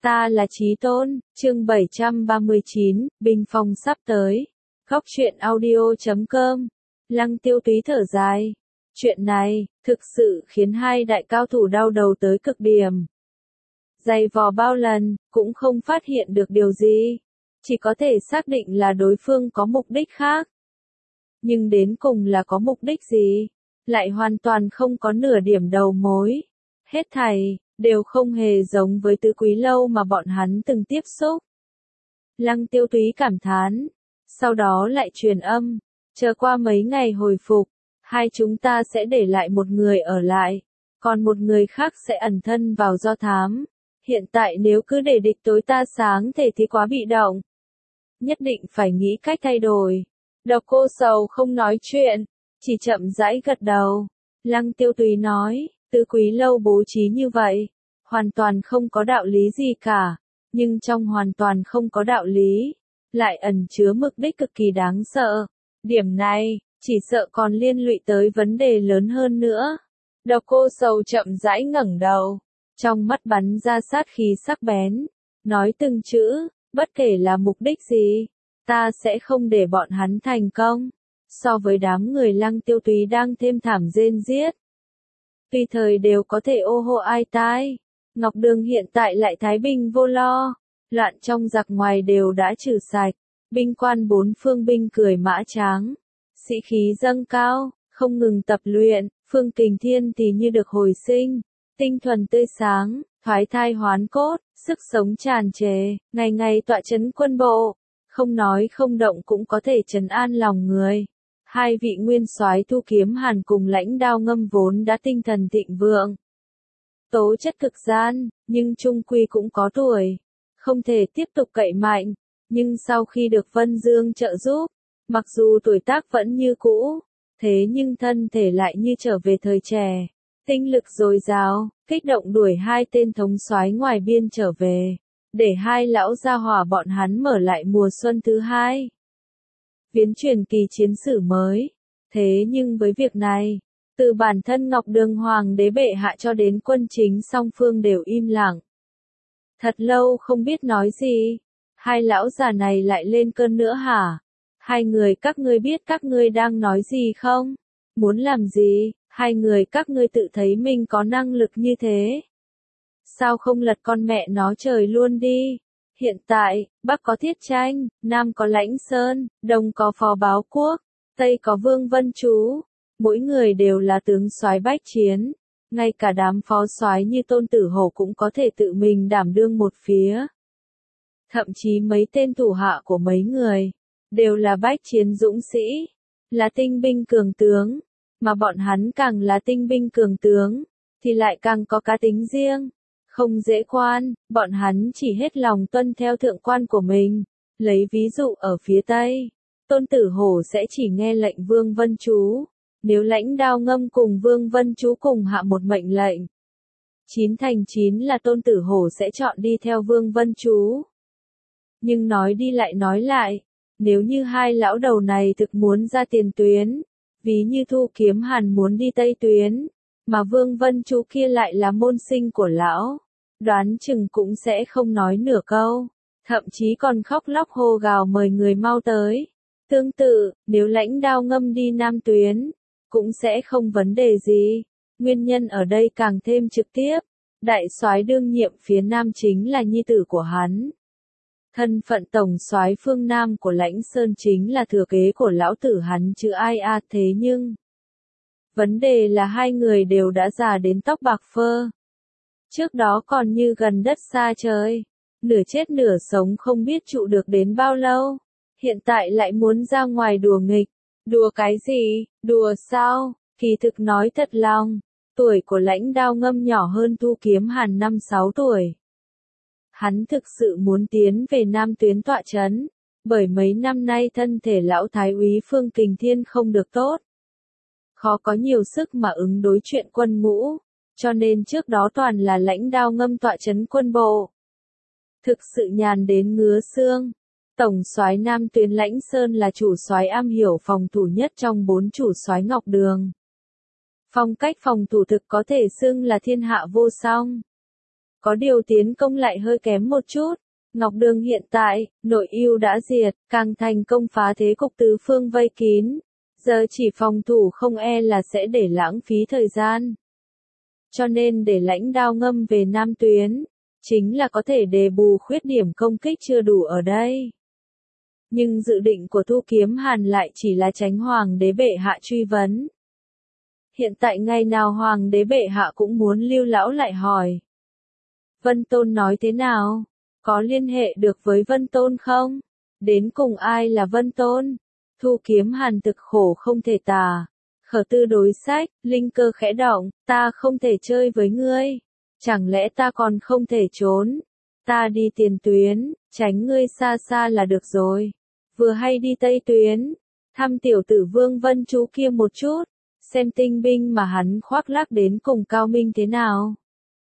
Ta là Chí Tôn, chương 739, binh phong sắp tới. Góc truyện audio.com. Lăng Tiêu Túy thở dài. Chuyện này, thực sự khiến hai đại cao thủ đau đầu tới cực điểm. Giày vò bao lần, cũng không phát hiện được điều gì. Chỉ có thể xác định là đối phương có mục đích khác. Nhưng đến cùng là có mục đích gì? Lại hoàn toàn không có nửa điểm đầu mối. Hết thảy đều không hề giống với Tứ Quý Lâu mà bọn hắn từng tiếp xúc. Lăng Tiêu Túy cảm thán, sau đó lại truyền âm, chờ qua mấy ngày hồi phục, hai chúng ta sẽ để lại một người ở lại, còn một người khác sẽ ẩn thân vào do thám. Hiện tại nếu cứ để địch tối ta sáng thể thì quá bị động. Nhất định phải nghĩ cách thay đổi. Độc Cô Sầu không nói chuyện, chỉ chậm rãi gật đầu. Lăng Tiêu Túy nói, Tứ Quý Lâu bố trí như vậy, hoàn toàn không có đạo lý gì cả, nhưng trong hoàn toàn không có đạo lý, lại ẩn chứa mục đích cực kỳ đáng sợ. Điểm này, chỉ sợ còn liên lụy tới vấn đề lớn hơn nữa. Độc Cô Sầu chậm rãi ngẩng đầu, trong mắt bắn ra sát khí sắc bén, nói từng chữ, bất kể là mục đích gì, ta sẽ không để bọn hắn thành công. So với đám người Lăng Tiêu Túy đang thêm thảm rên giết, tùy thời đều có thể ô hô ai tai. Ngọc Đường hiện tại lại thái bình vô lo, loạn trong giặc ngoài đều đã trừ sạch, binh quan bốn phương binh cười mã tráng, sĩ khí dâng cao, không ngừng tập luyện, Phương Kình Thiên thì như được hồi sinh, tinh thuần tươi sáng, thoái thai hoán cốt, sức sống tràn trề, ngày ngày tọa chấn quân bộ, không nói không động cũng có thể trấn an lòng người. Hai vị nguyên soái Thu Kiếm Hàn cùng Lãnh Đao Ngâm vốn đã tinh thần thịnh vượng, tố chất cực gian, nhưng chung quy cũng có tuổi, không thể tiếp tục cậy mạnh, nhưng sau khi được Vân Dương trợ giúp, mặc dù tuổi tác vẫn như cũ, thế nhưng thân thể lại như trở về thời trẻ, tinh lực dồi dào, kích động đuổi hai tên thống soái ngoài biên trở về, để hai lão gia hỏa bọn hắn mở lại mùa xuân thứ hai. Viễn truyền kỳ chiến sử mới. Thế nhưng với việc này, từ bản thân Ngọc Đường Hoàng đế bệ hạ cho đến quân chính song phương đều im lặng. Thật lâu không biết nói gì, hai lão già này lại lên cơn nữa hả? Hai người các ngươi biết các ngươi đang nói gì không? Muốn làm gì? Hai người các ngươi tự thấy mình có năng lực như thế. Sao không lật con mẹ nó trời luôn đi? Hiện tại, Bắc có Thiết Tranh, Nam có Lãnh Sơn, Đông có Phó Báo Quốc, Tây có Vương Vân Chú, mỗi người đều là tướng soái bách chiến, ngay cả đám phó soái như Tôn Tử Hổ cũng có thể tự mình đảm đương một phía. Thậm chí mấy tên thủ hạ của mấy người, đều là bách chiến dũng sĩ, là tinh binh cường tướng, mà bọn hắn càng là tinh binh cường tướng, thì lại càng có cá tính riêng. Không dễ quan, bọn hắn chỉ hết lòng tuân theo thượng quan của mình. Lấy ví dụ ở phía Tây, Tôn Tử Hổ sẽ chỉ nghe lệnh Vương Vân Chú. Nếu Lãnh Đao Ngâm cùng Vương Vân Chú cùng hạ một mệnh lệnh, 9 thành 9 là Tôn Tử Hổ sẽ chọn đi theo Vương Vân Chú. Nhưng nói đi lại nói lại, nếu như hai lão đầu này thực muốn ra tiền tuyến, ví như Thu Kiếm Hàn muốn đi Tây tuyến, mà Vương Vân Chú kia lại là môn sinh của lão, đoán chừng cũng sẽ không nói nửa câu, thậm chí còn khóc lóc hô gào mời người mau tới. Tương tự, nếu Lãnh Đao Ngâm đi Nam tuyến, cũng sẽ không vấn đề gì. Nguyên nhân ở đây càng thêm trực tiếp, đại soái đương nhiệm phía Nam chính là nhi tử của hắn. Thân phận tổng soái phương Nam của Lãnh Sơn chính là thừa kế của lão tử hắn chứ ai à, thế nhưng vấn đề là hai người đều đã già đến tóc bạc phơ. Trước đó còn như gần đất xa trời, nửa chết nửa sống không biết trụ được đến bao lâu. Hiện tại lại muốn ra ngoài đùa nghịch. Đùa cái gì? Đùa sao? Kỳ thực nói thật lòng, tuổi của Lãnh Đao Ngâm nhỏ hơn Thu Kiếm Hàn 5-6 tuổi. Hắn thực sự muốn tiến về Nam tuyến tọa chấn, bởi mấy năm nay thân thể lão thái úy Phương Kình Thiên không được tốt. Khó có nhiều sức mà ứng đối chuyện quân ngũ, cho nên trước đó toàn là Lãnh Đao Ngâm tọa chấn quân bộ. Thực sự nhàn đến ngứa xương. Tổng soái Nam tuyến Lãnh Sơn là chủ soái am hiểu phòng thủ nhất trong 4 chủ soái Ngọc Đường. Phong cách phòng thủ thực có thể xưng là thiên hạ vô song. Có điều tiến công lại hơi kém một chút. Ngọc Đường hiện tại, nội ưu đã diệt, càng thành công phá thế cục tứ phương vây kín. Giờ chỉ phòng thủ không e là sẽ để lãng phí thời gian. Cho nên để Lãnh Đao Ngâm về Nam Tuyến, chính là có thể đền bù khuyết điểm công kích chưa đủ ở đây. Nhưng dự định của Thu Kiếm Hàn lại chỉ là tránh Hoàng đế bệ hạ truy vấn. Hiện tại ngày nào Hoàng đế bệ hạ cũng muốn Lưu lão lại hỏi. Vân Tôn nói thế nào? Có liên hệ được với Vân Tôn không? Đến cùng ai là Vân Tôn? Thu Kiếm Hàn thực khổ không thể tả. Khở tư đối sách, linh cơ khẽ động, ta không thể chơi với ngươi. Chẳng lẽ ta còn không thể trốn? Ta đi tiền tuyến, tránh ngươi xa xa là được rồi. Vừa hay đi Tây Tuyến, thăm tiểu tử Vương Vân chú kia một chút, xem tinh binh mà hắn khoác lác đến cùng cao minh thế nào.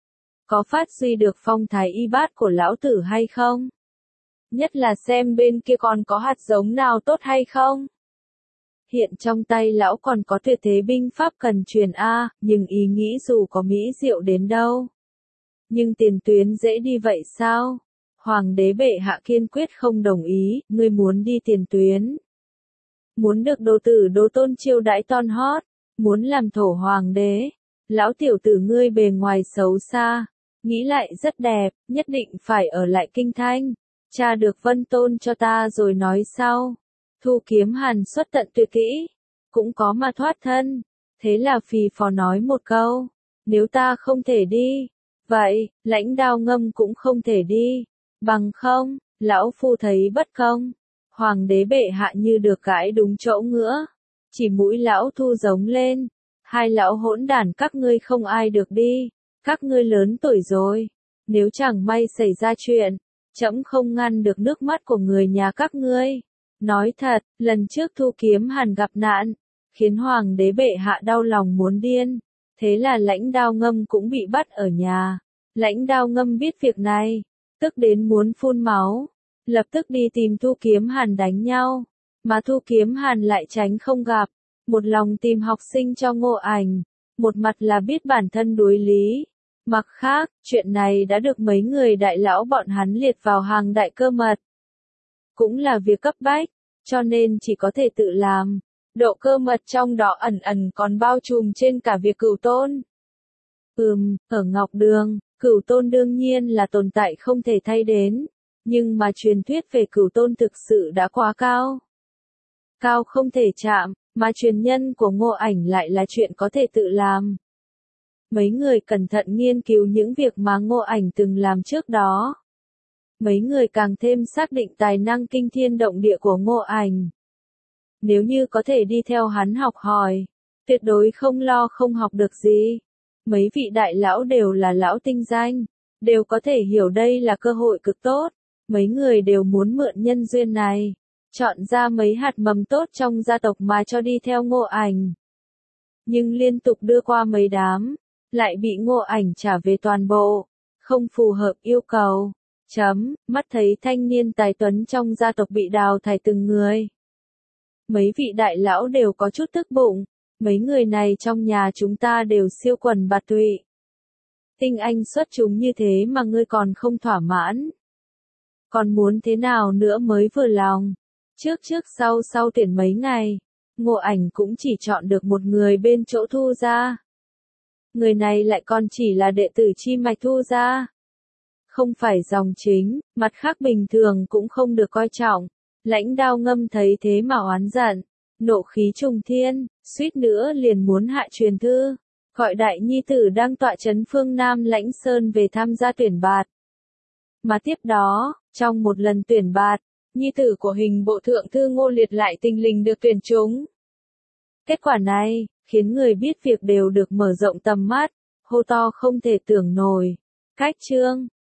Có phát huy được phong thái y bát của lão tử hay không? Nhất là xem bên kia còn có hạt giống nào tốt hay không? Hiện trong tay lão còn có tuyệt thế binh pháp cần truyền nhưng ý nghĩ dù có mỹ diệu đến đâu. Nhưng tiền tuyến dễ đi vậy sao? Hoàng đế bệ hạ kiên quyết không đồng ý, ngươi muốn đi tiền tuyến. Muốn được đồ tử Đỗ Tôn chiêu đãi ton hót, muốn làm thổ hoàng đế. Lão tiểu tử ngươi bề ngoài xấu xa, nghĩ lại rất đẹp, nhất định phải ở lại Kinh Thanh. Tra được Vân Tôn cho ta rồi nói sau. Thu Kiếm Hàn xuất tận tuyệt kỹ, cũng có mà thoát thân. Thế là phì phò nói một câu, nếu ta không thể đi, vậy, Lãnh Đao Ngâm cũng không thể đi. Bằng không, lão phu thấy bất công. Hoàng đế bệ hạ như được gãi đúng chỗ ngứa. Chỉ mũi lão thu giống lên. Hai lão hỗn đản các ngươi không ai được đi. Các ngươi lớn tuổi rồi. Nếu chẳng may xảy ra chuyện, trẫm không ngăn được nước mắt của người nhà các ngươi. Nói thật, lần trước Thu Kiếm Hàn gặp nạn, khiến Hoàng đế bệ hạ đau lòng muốn điên. Thế là Lãnh Đao Ngâm cũng bị bắt ở nhà. Lãnh Đao Ngâm biết việc này, tức đến muốn phun máu, lập tức đi tìm Thu Kiếm Hàn đánh nhau, mà Thu Kiếm Hàn lại tránh không gặp, một lòng tìm học sinh cho Ngô Ảnh, một mặt là biết bản thân đối lý, mặt khác, chuyện này đã được mấy người đại lão bọn hắn liệt vào hàng đại cơ mật. Cũng là việc cấp bách, cho nên chỉ có thể tự làm, độ cơ mật trong đó ẩn ẩn còn bao trùm trên cả việc Cửu Tôn. Ở Ngọc Đường, Cửu Tôn đương nhiên là tồn tại không thể thay đến, nhưng mà truyền thuyết về Cửu Tôn thực sự đã quá cao. Cao không thể chạm, mà truyền nhân của Ngô Ảnh lại là chuyện có thể tự làm. Mấy người cẩn thận nghiên cứu những việc mà Ngô Ảnh từng làm trước đó. Mấy người càng thêm xác định tài năng kinh thiên động địa của Ngô Ảnh. Nếu như có thể đi theo hắn học hỏi, tuyệt đối không lo không học được gì. Mấy vị đại lão đều là lão tinh danh, đều có thể hiểu đây là cơ hội cực tốt. Mấy người đều muốn mượn nhân duyên này, chọn ra mấy hạt mầm tốt trong gia tộc mà cho đi theo Ngô Ảnh. Nhưng liên tục đưa qua mấy đám, lại bị Ngô Ảnh trả về toàn bộ, không phù hợp yêu cầu. Mắt thấy thanh niên tài tuấn trong gia tộc bị đào thải từng người. Mấy vị đại lão đều có chút tức bụng, mấy người này trong nhà chúng ta đều siêu quần bạt tụy. Tinh anh xuất chúng như thế mà ngươi còn không thỏa mãn. Còn muốn thế nào nữa mới vừa lòng. Trước sau tuyển mấy ngày, Ngô Ảnh cũng chỉ chọn được một người bên chỗ Thu gia. Người này lại còn chỉ là đệ tử chi mạch Thu gia. Không phải dòng chính, mặt khác bình thường cũng không được coi trọng. Lãnh Đao Ngâm thấy thế mà oán giận, nộ khí trùng thiên, suýt nữa liền muốn hạ truyền thư, gọi đại nhi tử đang tọa trấn phương Nam Lãnh Sơn về tham gia tuyển bạt. Mà tiếp đó, trong một lần tuyển bạt, nhi tử của hình bộ thượng thư Ngô Liệt lại thình lình được tuyển trúng. Kết quả này, khiến người biết việc đều được mở rộng tầm mắt, hô to không thể tưởng nổi. Cách chương